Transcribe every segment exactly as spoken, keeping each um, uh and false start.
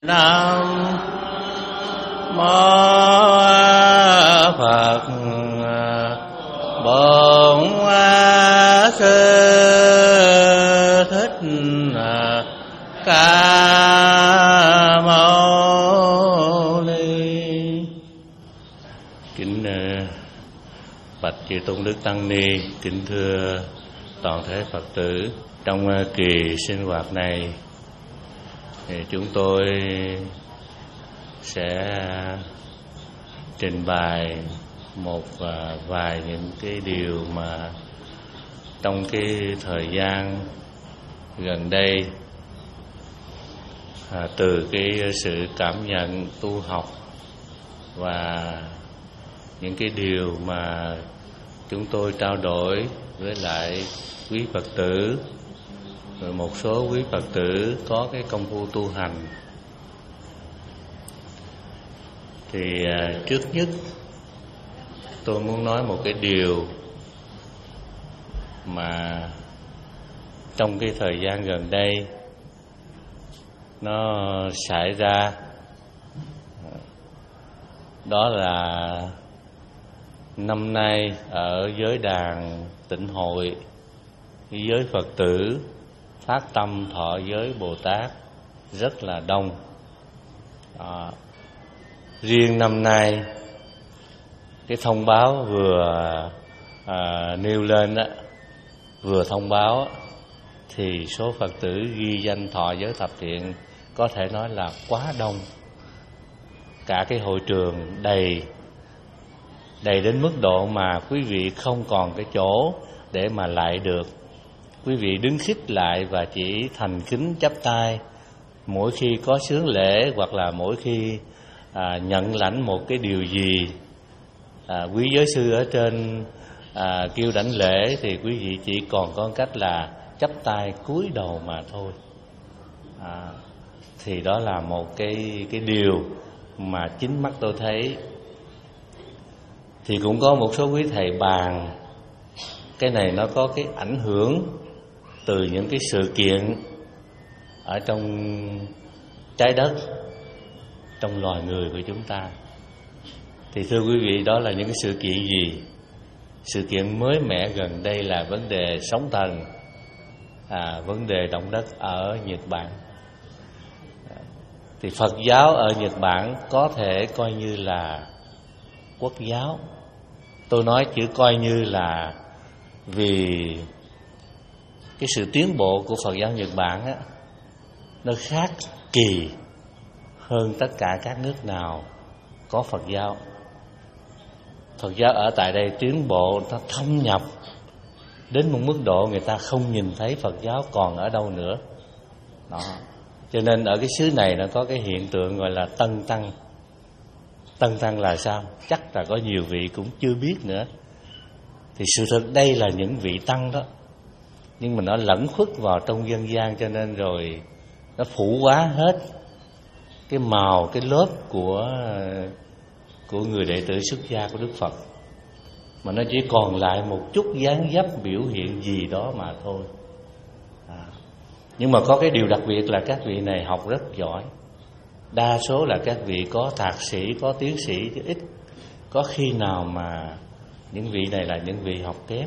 Nam mô Phật Bổn Sư Thích Ca Mâu Ni. Kính bạch chư tôn đức tăng ni, kính thưa toàn thể Phật tử. Trong kỳ sinh hoạt này thì chúng tôi sẽ trình bày một vài những cái điều mà trong cái thời gian gần đây, à, từ cái sự cảm nhận tu học và những cái điều mà chúng tôi trao đổi với lại quý Phật tử, rồi một số quý Phật tử có cái công phu tu hành. Thì à, trước nhất tôi muốn nói một cái điều mà trong cái thời gian gần đây nó xảy ra, đó là năm nay ở giới đàn Tịnh Hội, giới Phật tử phát tâm thọ giới Bồ Tát rất là đông. À, riêng năm nay cái thông báo vừa à, nêu lên đó, vừa thông báo thì số Phật tử ghi danh thọ giới thập thiện có thể nói là quá đông. Cả cái hội trường đầy đầy đến mức độ mà quý vị không còn cái chỗ để mà lại được. Quý vị đứng khít lại và chỉ thành kính chắp tay mỗi khi có xướng lễ, hoặc là mỗi khi à, nhận lãnh một cái điều gì à, quý giới sư ở trên à, kêu đảnh lễ, thì quý vị chỉ còn có cách là chắp tay cúi đầu mà thôi. À, thì đó là một cái cái điều mà chính mắt tôi thấy. Thì cũng có một số quý thầy bàn cái này nó có cái ảnh hưởng từ những cái sự kiện ở trong trái đất, trong loài người của chúng ta. Thì thưa quý vị, đó là những cái sự kiện gì? Sự kiện mới mẻ gần đây là vấn đề sóng thần, à, vấn đề động đất ở Nhật Bản. Thì Phật giáo ở Nhật Bản có thể coi như là quốc giáo. Tôi nói chữ coi như là vì cái sự tiến bộ của Phật giáo Nhật Bản á, nó khác kỳ hơn tất cả các nước nào có Phật giáo. Phật giáo ở tại đây tiến bộ, nó thâm nhập đến một mức độ người ta không nhìn thấy Phật giáo còn ở đâu nữa. Đó. Cho nên ở cái xứ này nó có cái hiện tượng gọi là tân tăng. Tân tăng là sao? Chắc là có nhiều vị cũng chưa biết nữa. Thì sự thật đây là những vị tăng đó, nhưng mà nó lẫn khuất vào trong dân gian, cho nên rồi nó phủ quá hết cái màu, cái lớp của của người đệ tử xuất gia của Đức Phật, mà nó chỉ còn lại một chút dáng dấp biểu hiện gì đó mà thôi. À, nhưng mà có cái điều đặc biệt là các vị này học rất giỏi. Đa số là các vị có thạc sĩ, có tiến sĩ, chứ ít có khi nào mà những vị này là những vị học kém.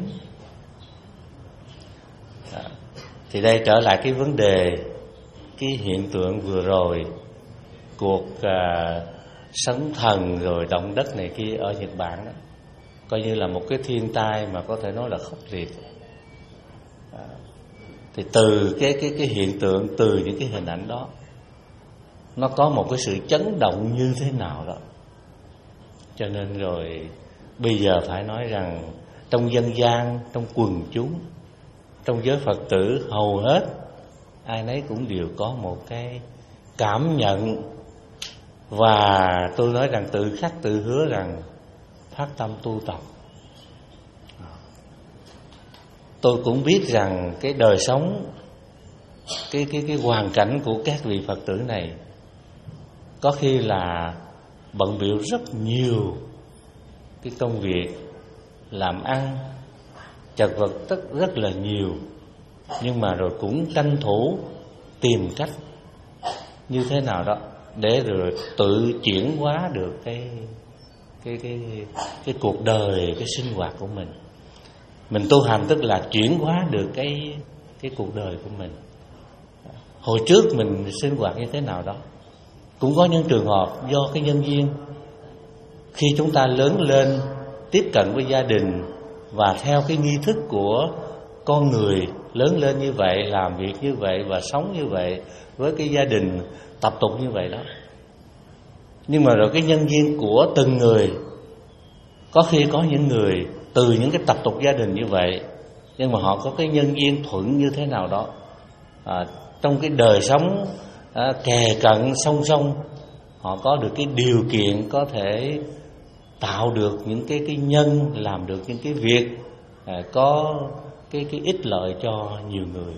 À, thì đây trở lại cái vấn đề, cái hiện tượng vừa rồi, cuộc à, sóng thần rồi động đất này kia ở Nhật Bản đó, coi như là một cái thiên tai mà có thể nói là khốc liệt. À, thì từ cái cái cái hiện tượng, từ những cái hình ảnh đó, nó có một cái sự chấn động như thế nào đó. Cho nên rồi bây giờ phải nói rằng trong dân gian, trong quần chúng, trong giới Phật tử hầu hết ai nấy cũng đều có một cái cảm nhận, và tôi nói rằng tự khắc tự hứa rằng phát tâm tu tập. Tôi cũng biết rằng cái đời sống, cái cái cái hoàn cảnh của các vị Phật tử này có khi là bận bịu rất nhiều cái công việc làm ăn, chật vật rất rất là nhiều, nhưng mà rồi cũng tranh thủ tìm cách như thế nào đó để rồi tự chuyển hóa được cái cái cái cái cuộc đời, cái sinh hoạt của mình. Mình tu hành tức là chuyển hóa được cái cái cuộc đời của mình. Hồi trước mình sinh hoạt như thế nào đó. Cũng có những trường hợp do cái nhân duyên, khi chúng ta lớn lên, tiếp cận với gia đình và theo cái nghi thức của con người lớn lên như vậy, làm việc như vậy và sống như vậy với cái gia đình tập tục như vậy đó. Nhưng mà rồi cái nhân duyên của từng người, có khi có những người từ những cái tập tục gia đình như vậy, nhưng mà họ có cái nhân duyên thuận như thế nào đó, à, trong cái đời sống à, kề cận song song, họ có được cái điều kiện có thể tạo được những cái cái nhân, làm được những cái việc à, có cái cái ích lợi cho nhiều người.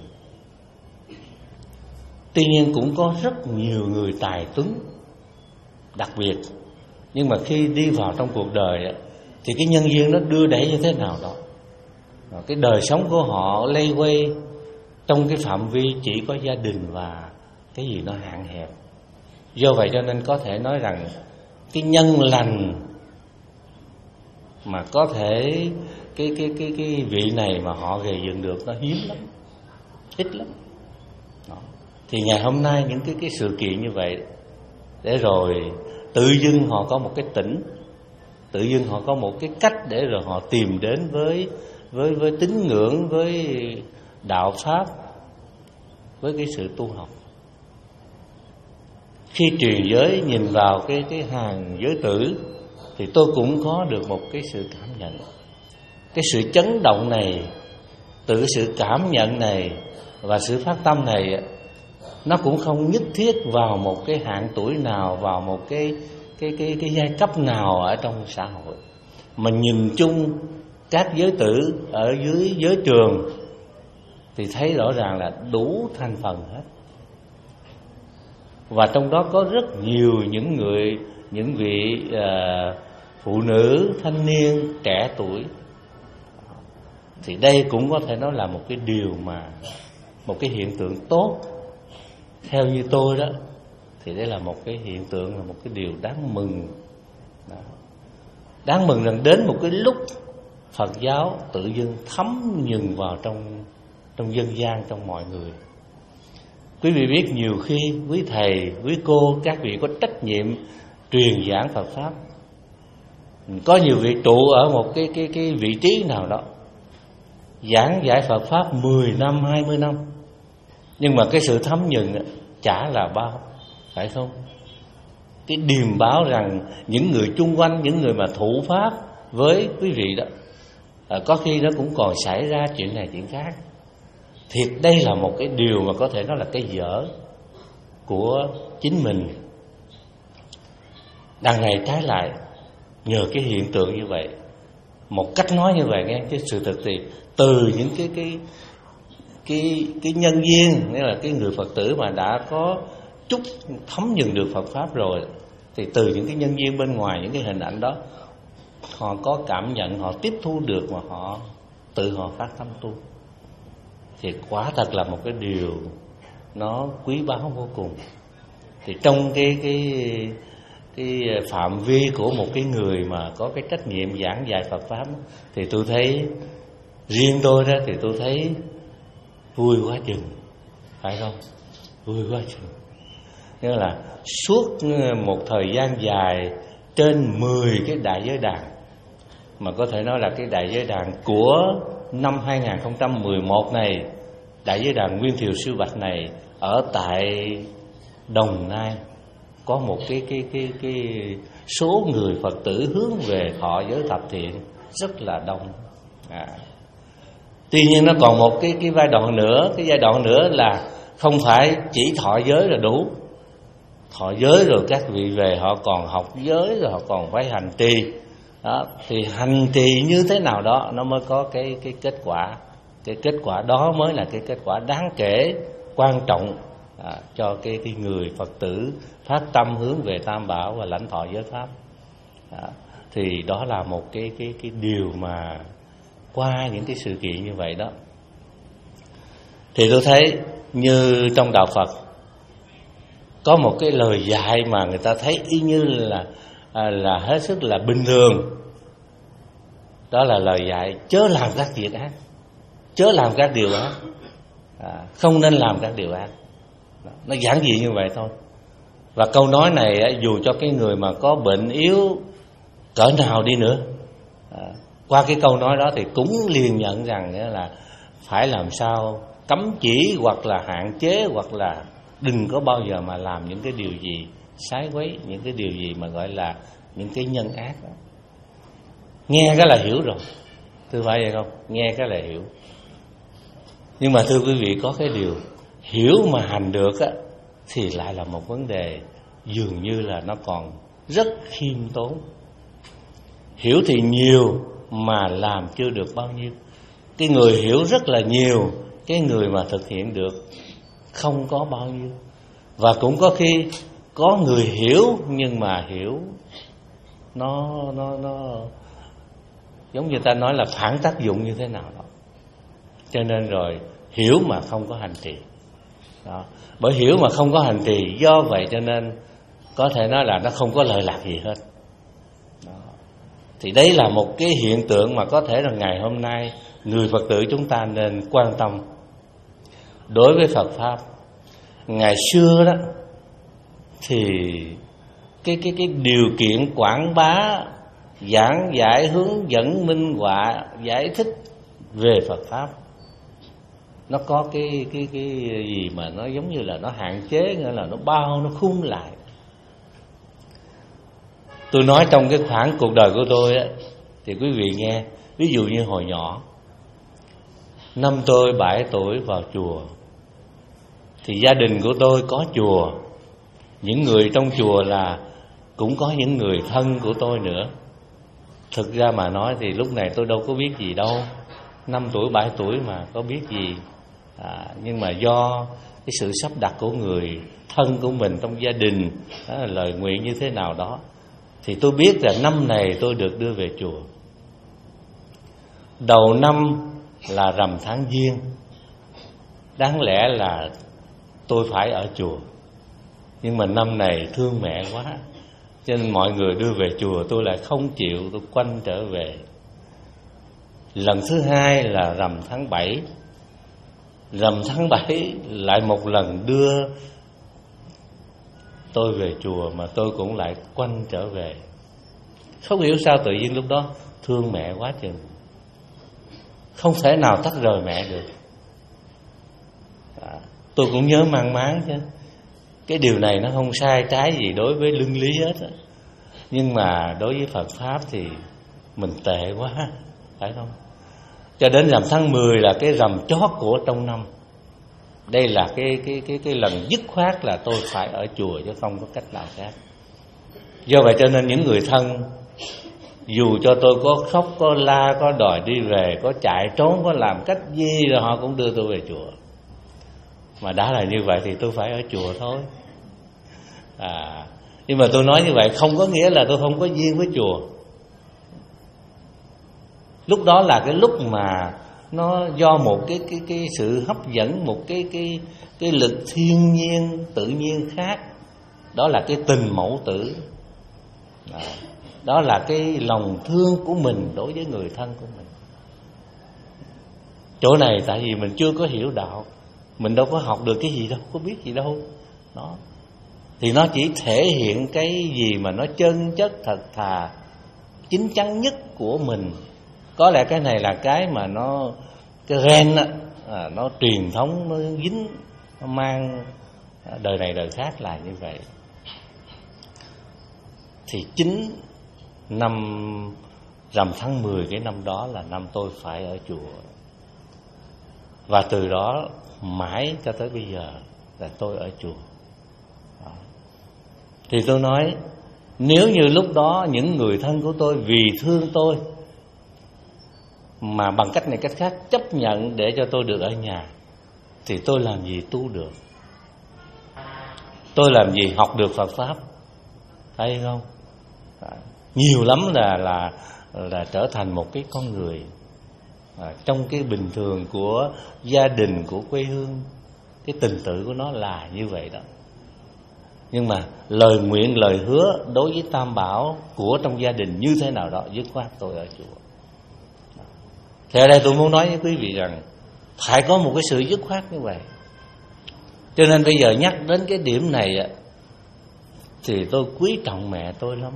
Tuy nhiên cũng có rất nhiều người tài tuấn đặc biệt, nhưng mà khi đi vào trong cuộc đời thì cái nhân duyên nó đưa đẩy như thế nào đó, cái đời sống của họ lây quay trong cái phạm vi chỉ có gia đình và cái gì nó hạn hẹp. Do vậy cho nên có thể nói rằng cái nhân lành mà có thể cái cái cái cái vị này mà họ gây dựng được nó hiếm lắm, ít lắm. Đó. Thì ngày hôm nay những cái cái sự kiện như vậy, để rồi tự dưng họ có một cái tỉnh, tự dưng họ có một cái cách để rồi họ tìm đến với với với tín ngưỡng, với đạo pháp, với cái sự tu học. Khi truyền giới nhìn vào cái cái hàng giới tử thì tôi cũng có được một cái sự cảm nhận. Cái sự chấn động này, từ sự cảm nhận này và sự phát tâm này, nó cũng không nhất thiết vào một cái hạng tuổi nào, vào một cái cái cái cái giai cấp nào ở trong xã hội, mà nhìn chung các giới tử ở dưới giới trường thì thấy rõ ràng là đủ thành phần hết. Và trong đó có rất nhiều những người, những vị uh, phụ nữ, thanh niên, trẻ tuổi. Thì đây cũng có thể nói là một cái điều mà, một cái hiện tượng tốt. Theo như tôi đó, thì đây là một cái hiện tượng, là một cái điều đáng mừng. Đó. Đáng mừng rằng đến một cái lúc Phật giáo tự dưng thấm nhuần vào trong trong dân gian, trong mọi người. Quý vị biết nhiều khi quý thầy, quý cô, các vị có trách nhiệm truyền giảng Phật pháp. Có nhiều vị trụ ở một cái cái cái vị trí nào đó, giảng giải Phật pháp mười năm, hai mươi năm, nhưng mà cái sự thấm nhuần chả là bao, phải không? Cái điềm báo rằng những người chung quanh, những người mà thụ pháp với quý vị đó, à, có khi nó cũng còn xảy ra chuyện này chuyện khác. Thiệt đây là một cái điều mà có thể nói là cái dở của chính mình. Đằng này trái lại, nhờ cái hiện tượng như vậy, một cách nói như vậy nghe, chứ sự thực thì từ những cái cái cái cái nhân duyên, nghĩa là cái người Phật tử mà đã có chút thấm nhuần được Phật pháp rồi, thì từ những cái nhân duyên bên ngoài, những cái hình ảnh đó, họ có cảm nhận, họ tiếp thu được mà họ tự họ phát tâm tu. Thì quả thật là một cái điều nó quý báu vô cùng. Thì trong cái cái cái phạm vi của một cái người mà có cái trách nhiệm giảng dạy Phật pháp, thì tôi thấy, riêng tôi đó thì tôi thấy vui quá chừng, phải không? Vui quá chừng. Nghĩa là suốt một thời gian dài, trên mười cái đại giới đàn, mà có thể nói là cái đại giới đàn của năm hai không một một này, đại giới đàn Nguyên Thiều Siêu Bạch này ở tại Đồng Nai, có một cái cái cái cái số người Phật tử hướng về thọ giới thập thiện rất là đông. À. Tuy nhiên nó còn một cái cái giai đoạn nữa, cái giai đoạn nữa là không phải chỉ thọ giới là đủ. Thọ giới rồi các vị về họ còn học giới, rồi họ còn phải hành trì. Đó, thì hành trì như thế nào đó nó mới có cái cái kết quả. Cái kết quả đó mới là cái kết quả đáng kể, quan trọng à, cho cái cái người Phật tử phát tâm hướng về Tam Bảo và lãnh thọ giới pháp. À, thì đó là một cái cái cái điều mà qua những cái sự kiện như vậy đó, thì tôi thấy như trong đạo Phật có một cái lời dạy mà người ta thấy y như là à, là hết sức là bình thường. Đó là lời dạy chớ làm các việc ác, chớ làm các điều ác, à, không nên làm các điều ác. Nó giản dị như vậy thôi. Và câu nói này dù cho cái người mà có bệnh yếu cỡ nào đi nữa, à, qua cái câu nói đó thì cũng liền nhận rằng là phải làm sao cấm chỉ hoặc là hạn chế, hoặc là đừng có bao giờ mà làm những cái điều gì sái quấy, những cái điều gì mà gọi là những cái nhân ác đó. Nghe cái là hiểu rồi, thưa phải vậy không? Nghe cái là hiểu. Nhưng mà thưa quý vị, có cái điều hiểu mà hành được á thì lại là một vấn đề dường như là nó còn rất khiêm tốn. Hiểu thì nhiều mà làm chưa được bao nhiêu. Cái người hiểu rất là nhiều, cái người mà thực hiện được không có bao nhiêu. Và cũng có khi có người hiểu nhưng mà hiểu nó nó nó giống như ta nói là phản tác dụng như thế nào đó. Cho nên rồi hiểu mà không có hành trì đó. Bởi hiểu mà không có hành trì, do vậy cho nên có thể nói là nó không có lợi lạc gì hết đó. Thì đấy là một cái hiện tượng mà có thể là ngày hôm nay người Phật tử chúng ta nên quan tâm đối với Phật Pháp. Ngày xưa đó thì cái cái cái điều kiện quảng bá, giảng giải, hướng dẫn, minh họa, giải thích về Phật Pháp nó có cái cái cái gì mà nó giống như là nó hạn chế, nghĩa là nó bao, nó khung lại. Tôi nói trong cái khoảng cuộc đời của tôi á, thì quý vị nghe, ví dụ như hồi nhỏ, năm tôi bảy tuổi vào chùa, thì gia đình của tôi có chùa, những người trong chùa là cũng có những người thân của tôi nữa. Thực ra mà nói thì lúc này tôi đâu có biết gì đâu, năm tuổi bảy tuổi mà có biết gì. à, Nhưng mà do cái sự sắp đặt của người thân của mình trong gia đình, đó là lời nguyện như thế nào đó, thì tôi biết là năm này tôi được đưa về chùa. Đầu năm là rằm tháng Giêng, đáng lẽ là tôi phải ở chùa, nhưng mà năm này thương mẹ quá, cho nên mọi người đưa về chùa, tôi lại không chịu, tôi quanh trở về. Lần thứ hai là rằm tháng bảy, rằm tháng bảy lại một lần đưa tôi về chùa, mà tôi cũng lại quanh trở về. Không hiểu sao tự nhiên lúc đó thương mẹ quá chừng, không thể nào tách rời mẹ được. à, Tôi cũng nhớ mang máng chứ. Cái điều này nó không sai trái gì đối với luân lý hết á. Nhưng mà đối với Phật Pháp thì mình tệ quá, phải không? Cho đến rằm tháng mười là cái rằm chót của trong năm. Đây là cái cái cái cái lần dứt khoát là tôi phải ở chùa chứ không có cách nào khác. Do vậy cho nên những người thân, dù cho tôi có khóc, có la, có đòi đi về, có chạy trốn, có làm cách gì rồi họ cũng đưa tôi về chùa. Mà đã là như vậy thì tôi phải ở chùa thôi. à, Nhưng mà tôi nói như vậy không có nghĩa là tôi không có duyên với chùa. Lúc đó là cái lúc mà nó do một cái cái cái sự hấp dẫn, một cái cái cái lực thiên nhiên tự nhiên khác. Đó là cái tình mẫu tử. à, Đó là cái lòng thương của mình đối với người thân của mình. Chỗ này tại vì mình chưa có hiểu đạo, mình đâu có học được cái gì đâu, có biết gì đâu. Đó. Thì nó chỉ thể hiện cái gì mà nó chân chất, thật thà, chính chắn nhất của mình. Có lẽ cái này là cái mà nó, cái gen á, à, nó truyền thống, nó dính, nó mang đời này đời khác là như vậy. Thì chính năm rằm tháng mười cái năm đó là năm tôi phải ở chùa. Và từ đó mãi cho tới bây giờ là tôi ở chùa. Đó. Thì tôi nói, nếu như lúc đó những người thân của tôi vì thương tôi mà bằng cách này cách khác chấp nhận để cho tôi được ở nhà, thì tôi làm gì tu được? Tôi làm gì học được Phật Pháp? Thấy không? À, nhiều lắm là là là trở thành một cái con người à, trong cái bình thường của gia đình, của quê hương. Cái tình tự của nó là như vậy đó. Nhưng mà lời nguyện, lời hứa đối với Tam Bảo của trong gia đình như thế nào đó, dứt khoát tôi ở chùa. Thì ở đây tôi muốn nói với quý vị rằng phải có một cái sự dứt khoát như vậy. Cho nên bây giờ nhắc đến cái điểm này thì tôi quý trọng mẹ tôi lắm.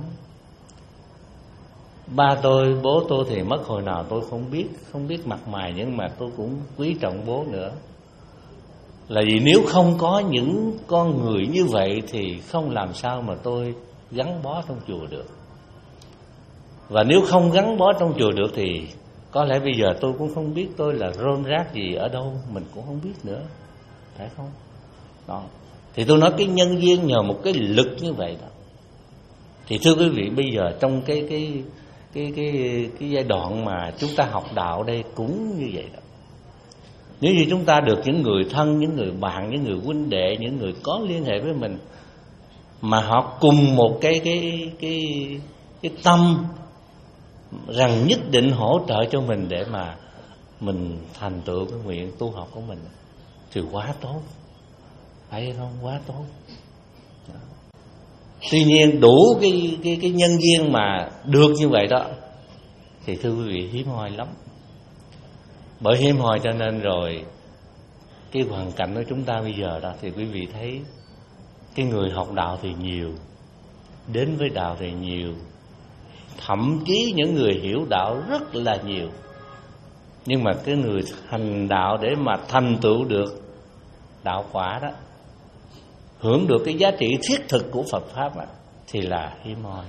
Ba tôi, bố tôi thì mất hồi nào tôi không biết, không biết mặt mày, nhưng mà tôi cũng quý trọng bố nữa. Là vì nếu không có những con người như vậy thì không làm sao mà tôi gắn bó trong chùa được. Và nếu không gắn bó trong chùa được thì có lẽ bây giờ tôi cũng không biết tôi là rôm rác gì ở đâu, mình cũng không biết nữa, phải không? Đó. Thì tôi nói cái nhân duyên nhờ một cái lực như vậy đó. Thì thưa quý vị, bây giờ trong cái cái cái cái cái giai đoạn mà chúng ta học đạo đây cũng như vậy đó. Nếu như chúng ta được những người thân, những người bạn, những người huynh đệ, những người có liên hệ với mình mà họ cùng một cái cái cái cái tâm rằng nhất định hỗ trợ cho mình để mà mình thành tựu cái nguyện tu học của mình thì quá tốt, phải không? Quá tốt. Đó. Tuy nhiên đủ cái cái cái nhân duyên mà được như vậy đó thì thưa quý vị hiếm hoi lắm. Bởi hiếm hoi cho nên rồi cái hoàn cảnh của chúng ta bây giờ đó thì quý vị thấy cái người học đạo thì nhiều, đến với đạo thì nhiều, thậm chí những người hiểu đạo rất là nhiều. Nhưng mà cái người hành đạo để mà thành tựu được đạo quả đó, hưởng được cái giá trị thiết thực của Phật Pháp đó, thì là hiếm hoi.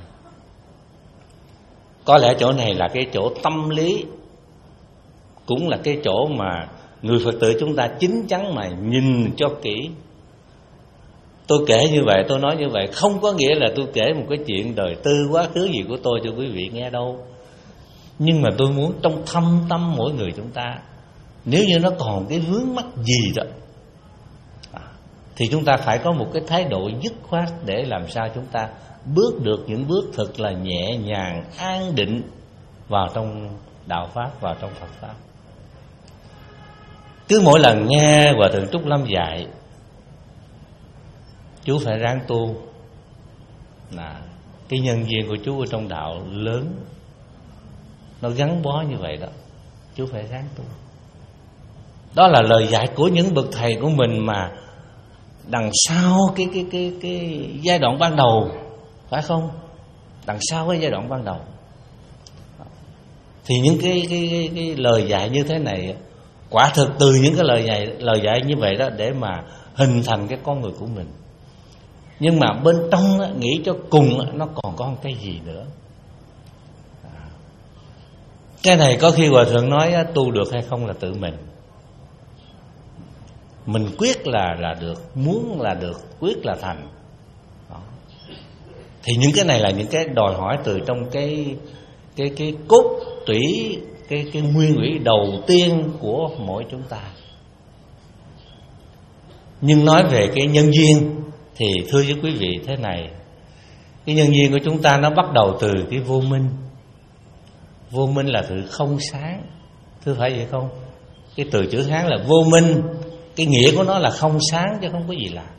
Có lẽ chỗ này là cái chỗ tâm lý, cũng là cái chỗ mà người Phật tử chúng ta chín chắn mà nhìn cho kỹ. Tôi kể như vậy, tôi nói như vậy không có nghĩa là tôi kể một cái chuyện đời tư quá khứ gì của tôi cho quý vị nghe đâu. Nhưng mà tôi muốn trong thâm tâm mỗi người chúng ta, nếu như nó còn cái vướng mắc gì đó thì chúng ta phải có một cái thái độ dứt khoát để làm sao chúng ta bước được những bước thật là nhẹ nhàng, an định vào trong đạo Pháp, vào trong Phật Pháp. Cứ mỗi lần nghe Hòa Thượng Trúc Lâm dạy chú phải ráng tu, là cái nhân duyên của chú ở trong đạo lớn, nó gắn bó như vậy đó, chú phải ráng tu. Đó là lời dạy của những bậc thầy của mình mà đằng sau cái cái cái cái giai đoạn ban đầu, phải không? Đằng sau cái giai đoạn ban đầu thì những cái cái cái, cái lời dạy như thế này, quả thực từ những cái lời dạy lời dạy như vậy đó để mà hình thành cái con người của mình. Nhưng mà bên trong đó, nghĩ cho cùng đó, nó còn có một cái gì nữa. Cái này có khi Hòa Thượng nói tu được hay không là tự mình. Mình quyết là là được, muốn là được, quyết là thành. Đó. Thì những cái này là những cái đòi hỏi từ trong cái cái cái cốt tủy, cái cái nguyên lý đầu tiên của mỗi chúng ta. Nhưng nói về cái nhân duyên thì thưa với quý vị thế này, cái nhân duyên của chúng ta nó bắt đầu từ cái vô minh. Vô minh là từ không sáng, thưa phải vậy không? Cái từ chữ Hán là vô minh, cái nghĩa của nó là không sáng chứ không có gì lạ.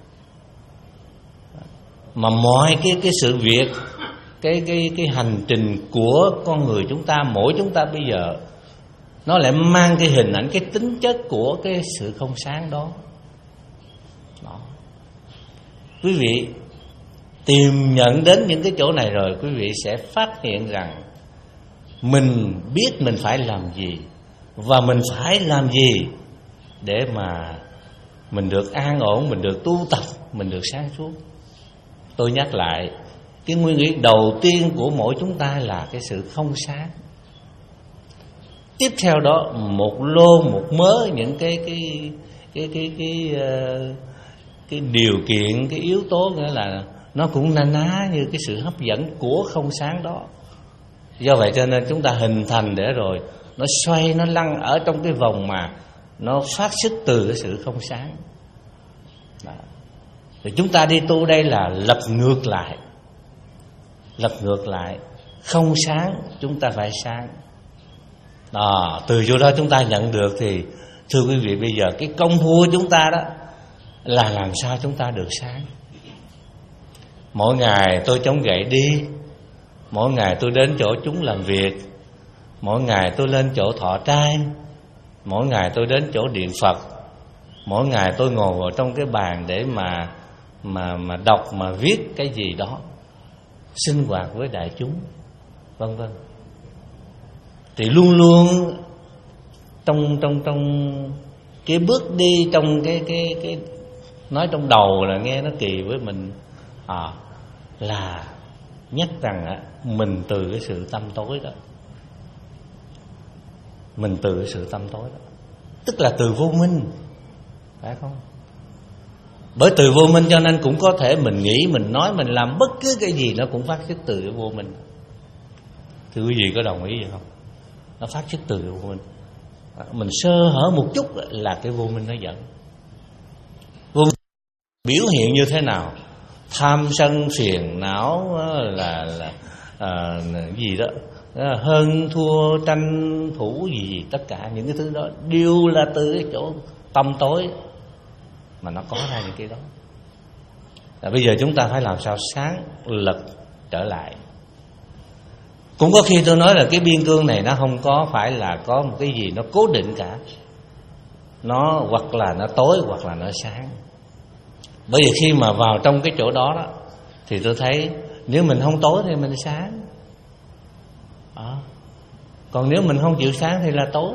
Mà mọi cái cái sự việc, cái cái cái hành trình của con người chúng ta, mỗi chúng ta bây giờ nó lại mang cái hình ảnh, cái tính chất của cái sự không sáng đó. Đó. Quý vị tìm nhận đến những cái chỗ này rồi, quý vị sẽ phát hiện rằng mình biết mình phải làm gì và mình phải làm gì để mà mình được an ổn, mình được tu tập, mình được sáng suốt. Tôi nhắc lại, cái nguyên lý đầu tiên của mỗi chúng ta là cái sự không sáng. Tiếp theo đó một lô một mớ những cái cái cái cái cái cái, cái điều kiện, cái yếu tố nghĩa là nó cũng na ná như cái sự hấp dẫn của không sáng đó. Do vậy cho nên chúng ta hình thành để rồi nó xoay, nó lăn ở trong cái vòng mà nó phát xuất từ cái sự không sáng. Đó. Thì chúng ta đi tu đây là lật ngược lại, lật ngược lại, không sáng chúng ta phải sáng. Đó, từ chỗ đó chúng ta nhận được thì thưa quý vị, bây giờ cái công phu của chúng ta đó là làm sao chúng ta được sáng. Mỗi ngày tôi chống gậy đi, mỗi ngày tôi đến chỗ chúng làm việc, mỗi ngày tôi lên chỗ thọ trai, mỗi ngày tôi đến chỗ điện Phật, mỗi ngày tôi ngồi vào trong cái bàn để mà mà mà đọc mà viết cái gì đó, sinh hoạt với đại chúng, vân vân. Thì luôn luôn trong trong trong cái bước đi, trong cái cái cái nói trong đầu là nghe nó kỳ với mình, à, là nhắc rằng á, mình từ cái sự tâm tối đó, mình từ cái sự tâm tối đó, tức là từ vô minh, phải không? Bởi từ vô minh cho nên cũng có thể mình nghĩ, mình nói, mình làm bất cứ cái gì nó cũng phát xuất từ cái vô minh. Thưa quý vị có đồng ý vậy không? Nó phát xuất từ cái vô minh. Mình sơ hở một chút là cái vô minh nó dẫn. Vô minh biểu hiện như thế nào? Tham sân phiền não là là à, gì đó, hơn thua tranh thủ gì, gì tất cả những cái thứ đó đều là từ cái chỗ tâm tối mà nó có ra những cái đó. À, bây giờ chúng ta phải làm sao sáng lật trở lại. Cũng có khi tôi nói là cái biên cương này nó không có phải là có một cái gì nó cố định cả. Nó hoặc là nó tối hoặc là nó sáng. Bởi vì khi mà vào trong cái chỗ đó đó thì tôi thấy nếu mình không tối thì mình sáng đó. Còn nếu mình không chịu sáng thì là tối.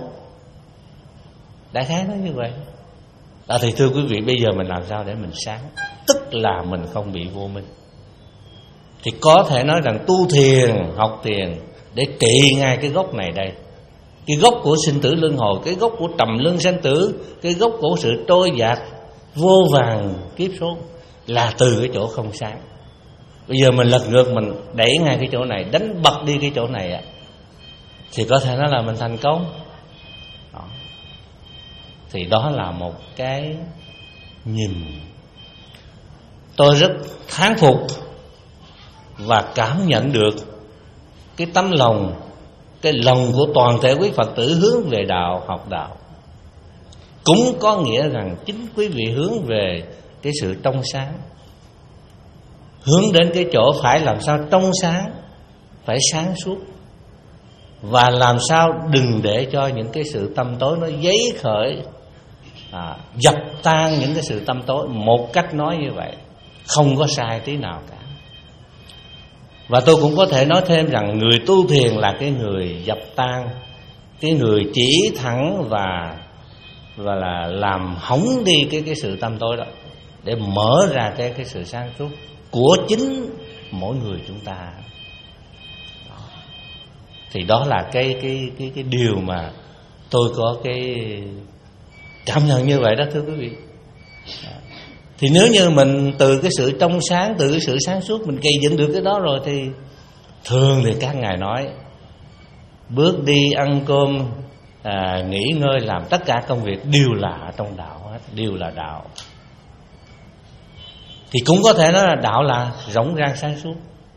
Đại khái nói như vậy. À, thì thưa quý vị, bây giờ mình làm sao để mình sáng? Tức là mình không bị vô minh. Thì có thể nói rằng tu thiền, học thiền để trị ngay cái gốc này đây. Cái gốc của sinh tử luân hồi, cái gốc của trầm luân sanh tử, cái gốc của sự trôi dạt vô vàn kiếp số là từ cái chỗ không sáng. Bây giờ mình lật ngược, mình đẩy ngay cái chỗ này, đánh bật đi cái chỗ này ạ, thì có thể nói là mình thành công đó. Thì đó là một cái nhìn tôi rất thán phục và cảm nhận được cái tấm lòng, cái lòng của toàn thể quý Phật tử hướng về đạo, học đạo. Cũng có nghĩa rằng chính quý vị hướng về cái sự trong sáng, hướng đến cái chỗ phải làm sao trong sáng, phải sáng suốt, và làm sao đừng để cho những cái sự tâm tối nó dấy khởi, à, dập tan những cái sự tâm tối. Một cách nói như vậy không có sai tí nào cả. Và tôi cũng có thể nói thêm rằng người tu thiền là cái người dập tan, cái người chỉ thẳng và và là làm hỏng đi cái cái sự tâm tối đó, để mở ra cái cái sự sáng suốt của chính mỗi người chúng ta. Đó. Thì đó là cái cái cái cái điều mà tôi có cái cảm nhận như vậy đó, thưa quý vị. Đó. Thì nếu như mình từ cái sự trong sáng, từ cái sự sáng suốt mình gây dựng được cái đó rồi, thì thường thì các ngài nói bước đi ăn cơm, à, nghỉ ngơi, làm tất cả công việc đều là ở trong đạo hết, đều là đạo. Thì cũng có thể nói là đạo là rộng rang sáng suốt.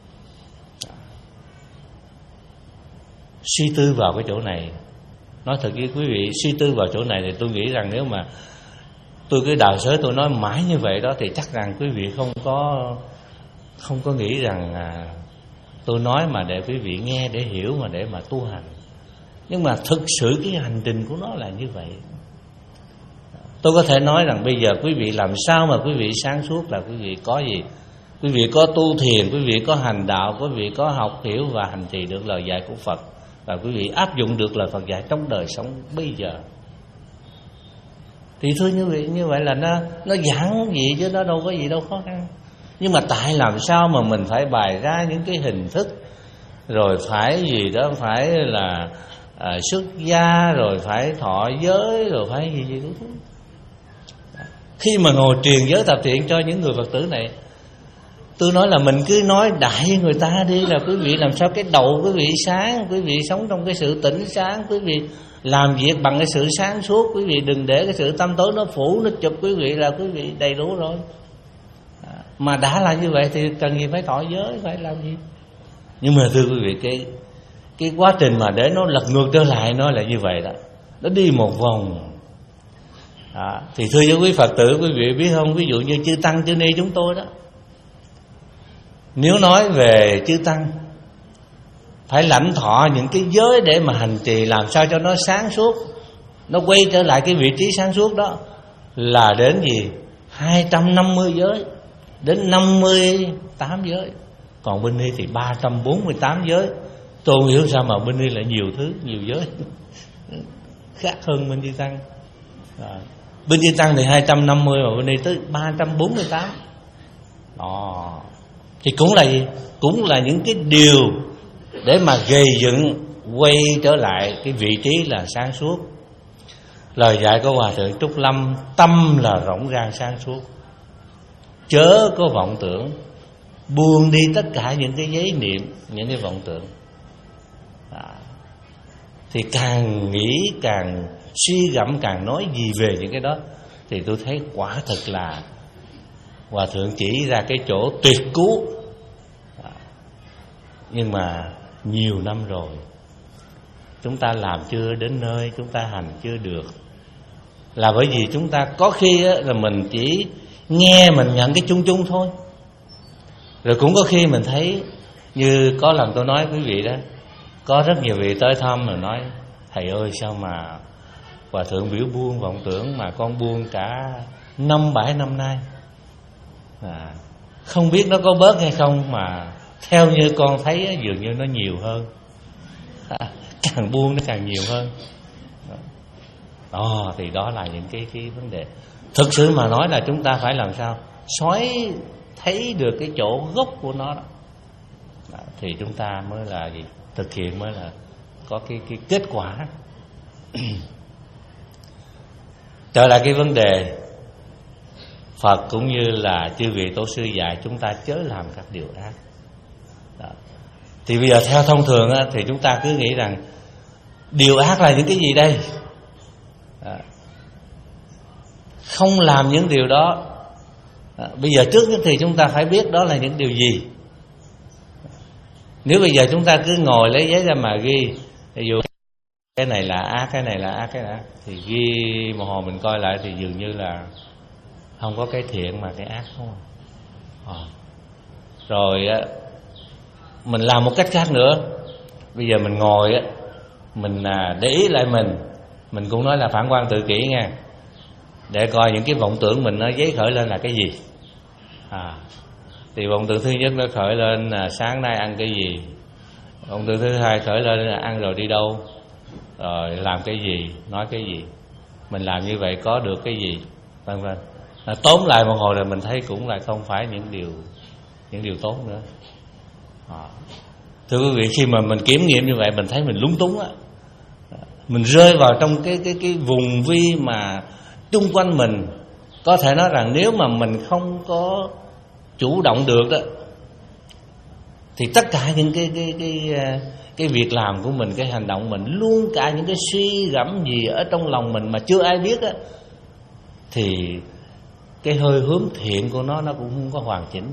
Suy tư vào cái chỗ này, nói thật với quý vị, suy tư vào chỗ này thì tôi nghĩ rằng nếu mà tôi cứ đào sới tôi nói mãi như vậy đó, thì chắc rằng quý vị không có không có nghĩ rằng à, tôi nói mà để quý vị nghe, để hiểu mà để mà tu hành. Nhưng mà thực sự cái hành trình của nó là như vậy. Tôi có thể nói rằng bây giờ quý vị làm sao mà quý vị sáng suốt là quý vị có gì? Quý vị có tu thiền, quý vị có hành đạo, quý vị có học hiểu và hành trì được lời dạy của Phật, và quý vị áp dụng được lời Phật dạy trong đời sống bây giờ. Thì thưa như vậy, như vậy là nó nó giản dị chứ nó đâu có gì đâu khó khăn. Nhưng mà tại làm sao mà mình phải bày ra những cái hình thức, rồi phải gì đó, phải là à, xuất gia, rồi phải thọ giới, rồi phải gì gì đó. Khi mà ngồi truyền giới tập thiện cho những người Phật tử này, tôi nói là mình cứ nói đại người ta đi, là quý vị làm sao cái đầu quý vị sáng, quý vị sống trong cái sự tỉnh sáng, quý vị làm việc bằng cái sự sáng suốt, quý vị đừng để cái sự tâm tối nó phủ, nó chụp quý vị là quý vị đầy đủ rồi. Mà đã là như vậy thì cần gì phải thọ giới, phải làm gì? Nhưng mà thưa quý vị, cái cái quá trình mà để nó lật ngược trở lại nó là như vậy đó, nó đi một vòng. Đó. Thì thưa với quý Phật tử, quý vị biết không, ví dụ như chư tăng chư ni chúng tôi đó, Nếu nói về chư tăng phải lãnh thọ những cái giới để mà hành trì làm sao cho nó sáng suốt, nó quay trở lại cái vị trí sáng suốt đó, là đến gì? hai trăm năm mươi giới, đến năm mươi tám giới. Còn bên ni thì ba trăm bốn mươi tám giới. Tôi không hiểu sao mà bên ni lại nhiều thứ, nhiều giới khác hơn bên chư tăng. Rồi. Bên chư tăng thì hai trăm năm mươi, mà bên ni tới ba trăm bốn mươi tám. Đó. Thì cũng là gì? Cũng là những cái điều để mà gây dựng quay trở lại cái vị trí là sáng suốt. Lời dạy của Hòa Thượng Trúc Lâm: tâm là rộng ràng sáng suốt, chớ có vọng tưởng, buông đi tất cả những cái giấy niệm, những cái vọng tưởng. À, thì càng nghĩ càng suy gẫm, càng nói gì về những cái đó, thì tôi thấy quả thực là Hòa Thượng chỉ ra cái chỗ tuyệt cứu. À, nhưng mà nhiều năm rồi chúng ta làm chưa đến nơi, chúng ta hành chưa được, là bởi vì chúng ta có khi là mình chỉ nghe, mình nhận cái chung chung thôi. Rồi cũng có khi mình thấy, như có lần tôi nói quý vị đó, có rất nhiều vị tới thăm rồi nói: thầy ơi, sao mà Hòa Thượng biểu buông vọng tưởng mà con buông cả năm bảy năm nay, à, không biết nó có bớt hay không, mà theo như con thấy dường như nó nhiều hơn. À, càng buông nó càng nhiều hơn. Đó, thì đó là những cái, cái vấn đề. Thực sự mà nói là chúng ta phải làm sao soi thấy được cái chỗ gốc của nó đó. Đó, thì chúng ta mới là gì? Thực hiện mới là có cái, cái kết quả. Trở lại cái vấn đề, Phật cũng như là chư vị tổ sư dạy chúng ta chớ làm các điều ác. Đó. Thì bây giờ theo thông thường á, thì chúng ta cứ nghĩ rằng điều ác là những cái gì đây? Đó. Không làm những điều đó. Đó. Bây giờ trước thì chúng ta phải biết đó là những điều gì. Nếu bây giờ chúng ta cứ ngồi lấy giấy ra mà ghi, ví dụ cái này là ác, cái này là ác, cái này ác, thì ghi một hồi mình coi lại thì dường như là không có cái thiện mà cái ác không. À. Rồi mình làm một cách khác nữa. Bây giờ mình ngồi á, mình để ý lại mình, mình cũng nói là phản quan tự kỷ nha, để coi những cái vọng tưởng mình nó giấy khởi lên là cái gì. À, thì vọng tưởng thứ nhất nó khởi lên là sáng nay ăn cái gì, vọng tưởng thứ hai khởi lên là ăn rồi đi đâu, rồi làm cái gì, nói cái gì, mình làm như vậy có được cái gì, vân vân. À, tóm lại một hồi rồi mình thấy cũng lại không phải những điều những điều tốt nữa. À, thưa quý vị, khi mà mình kiểm nghiệm như vậy mình thấy mình lúng túng á, mình rơi vào trong cái cái cái vùng vi mà chung quanh mình, có thể nói rằng nếu mà mình không có chủ động được đó, thì tất cả những cái cái cái cái việc làm của mình, cái hành động mình, luôn cả những cái suy gẫm gì ở trong lòng mình mà chưa ai biết á, thì cái hơi hướng thiện của nó nó cũng không có hoàn chỉnh.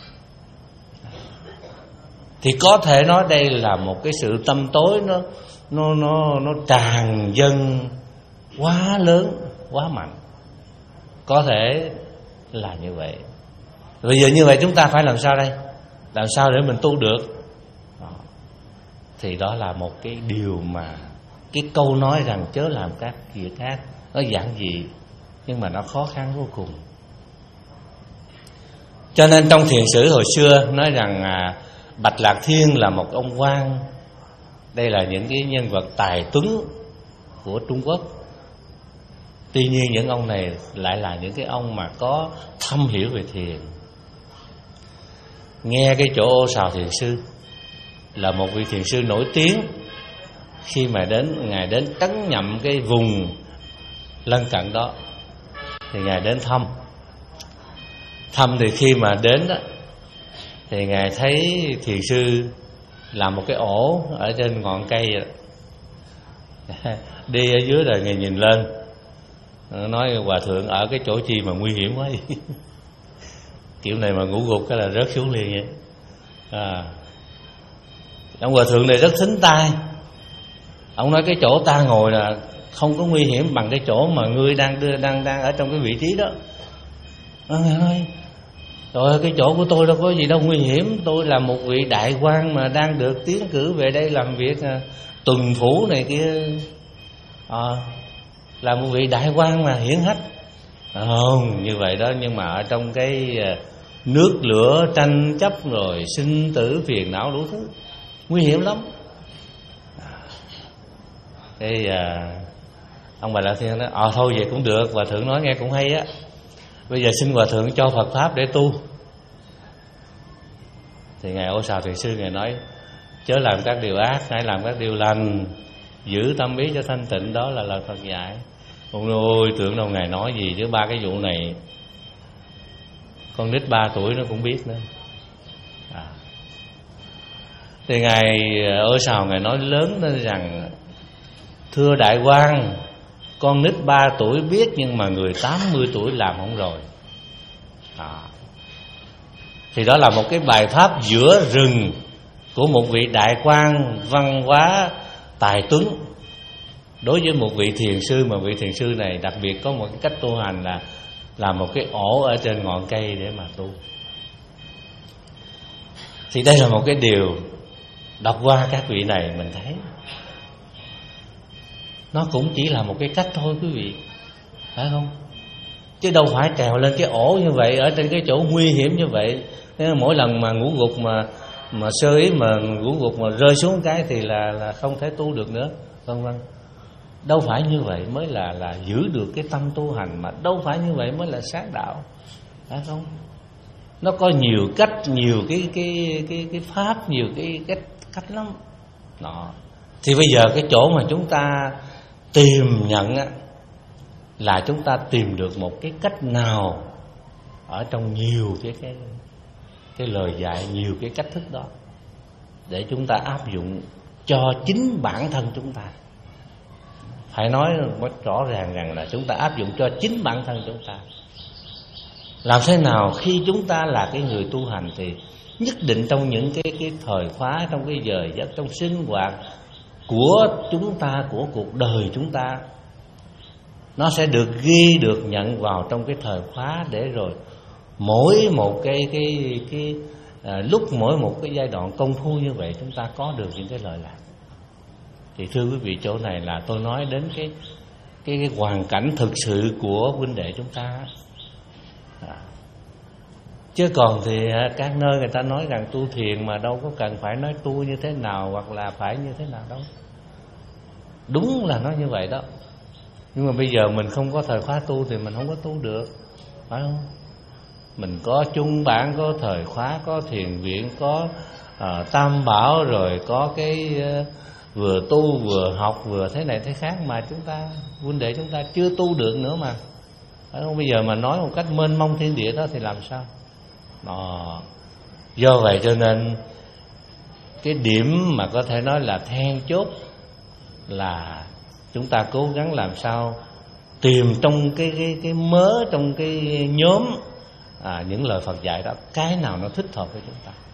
Thì có thể nói đây là một cái sự tâm tối nó nó nó nó tràn dâng quá lớn, quá mạnh. Có thể là như vậy. Bây giờ như vậy chúng ta phải làm sao đây? Làm sao để mình tu được? Đó. Thì đó là một cái điều mà cái câu nói rằng chớ làm các việc ác, nó giản dị nhưng mà nó khó khăn vô cùng. Cho nên trong thiền sử hồi xưa nói rằng à, Bạch Lạc Thiên là một ông quan. Đây là những cái nhân vật tài tuấn của Trung Quốc. Tuy nhiên những ông này lại là những cái ông mà có thâm hiểu về thiền. Nghe cái chỗ Ô Sào Thiền Sư là một vị thiền sư nổi tiếng, khi mà đến ngài đến trấn nhậm cái vùng lân cận đó thì ngài đến thăm. Thăm thì khi mà đến đó thì ngài thấy thiền sư làm một cái ổ ở trên ngọn cây vậy. Đi ở dưới rồi ngài nhìn lên, nói hòa thượng ở cái chỗ chi mà nguy hiểm quá vậy? Kiểu này mà ngủ gục cái là rớt xuống liền vậy. À, ông hòa thượng này rất thính tai. Ông nói cái chỗ ta ngồi là không có nguy hiểm bằng cái chỗ mà ngươi đang đưa đang đang ở trong cái vị trí đó. À, ngài nói Rồi cái chỗ của tôi đâu có gì đâu nguy hiểm, tôi là một vị đại quan mà đang được tiến cử về đây làm việc à, tuần phủ này kia, à, là một vị đại quan mà hiển hách. Không như vậy đó, nhưng mà ở trong cái nước lửa tranh chấp rồi sinh tử phiền não đủ thứ, nguy hiểm lắm. Cái à, ông Bà La Thiên nói ờ à, thôi vậy cũng được, Hòa thượng nói nghe cũng hay á, bây giờ xin Hòa thượng cho Phật pháp để tu. Thì ngài Ô Sào Thiền Sư ngài nói chớ làm các điều ác, hãy làm các điều lành, giữ tâm ý cho thanh tịnh, đó là lời Phật dạy. Ôi ôi, tưởng đâu ngài nói gì chứ ba cái vụ này con nít ba tuổi nó cũng biết nữa. À. Thì ngài Ô Sào ngài nói lớn lên rằng thưa đại quan, con nít ba tuổi biết nhưng mà người tám mươi tuổi làm không rồi. À. Thì đó là một cái bài pháp giữa rừng của một vị đại quan văn hóa tài tuấn đối với một vị thiền sư, mà vị thiền sư này đặc biệt có một cái cách tu hành là làm một cái ổ ở trên ngọn cây để mà tu. Thì đây là một cái điều đọc qua các vị này mình thấy nó cũng chỉ là một cái cách thôi quý vị, phải không? Chứ đâu phải trèo lên cái ổ như vậy, ở trên cái chỗ nguy hiểm như vậy. Nên mỗi lần mà ngủ gục mà mà sơ ý mà ngủ gục mà rơi xuống cái thì là là không thể tu được nữa, vân vân. Đâu phải như vậy mới là là giữ được cái tâm tu hành, mà đâu phải như vậy mới là sáng đạo, phải không? Nó có nhiều cách, nhiều cái cái cái cái pháp, nhiều cái cách cách lắm. Đó. Thì bây giờ cái chỗ mà chúng ta tìm nhận á, là chúng ta tìm được một cái cách nào ở trong nhiều cái cái cái lời dạy, nhiều cái cách thức đó để chúng ta áp dụng cho chính bản thân chúng ta. Phải nói rất rõ ràng rằng là chúng ta áp dụng cho chính bản thân chúng ta. Làm thế nào khi chúng ta là cái người tu hành thì nhất định trong những cái cái thời khóa, trong cái giờ giấc, trong sinh hoạt của chúng ta, của cuộc đời chúng ta, nó sẽ được ghi, được nhận vào trong cái thời khóa, để rồi mỗi một cái cái cái à, lúc mỗi một cái giai đoạn công phu như vậy chúng ta có được những cái lời lạc. Thì thưa quý vị, chỗ này là tôi nói đến cái cái, cái hoàn cảnh thực sự của huynh đệ chúng ta. À. Chứ còn thì các nơi người ta nói rằng tu thiền mà đâu có cần phải nói tu như thế nào hoặc là phải như thế nào đâu. Đúng là nói như vậy đó. Nhưng mà bây giờ mình không có thời khóa tu thì mình không có tu được, phải không? Mình có chung bản, có thời khóa, có thiền viện, có uh, tam bảo, rồi có cái uh, vừa tu vừa học vừa thế này thế khác mà chúng ta, huynh đệ chúng ta chưa tu được nữa mà, phải không? Bây giờ mà nói một cách mênh mông thiên địa đó thì làm sao? Đó. Do vậy cho nên cái điểm mà có thể nói là then chốt là chúng ta cố gắng làm sao tìm trong cái cái cái mớ, trong cái nhóm à, những lời Phật dạy đó, cái nào nó thích hợp với chúng ta.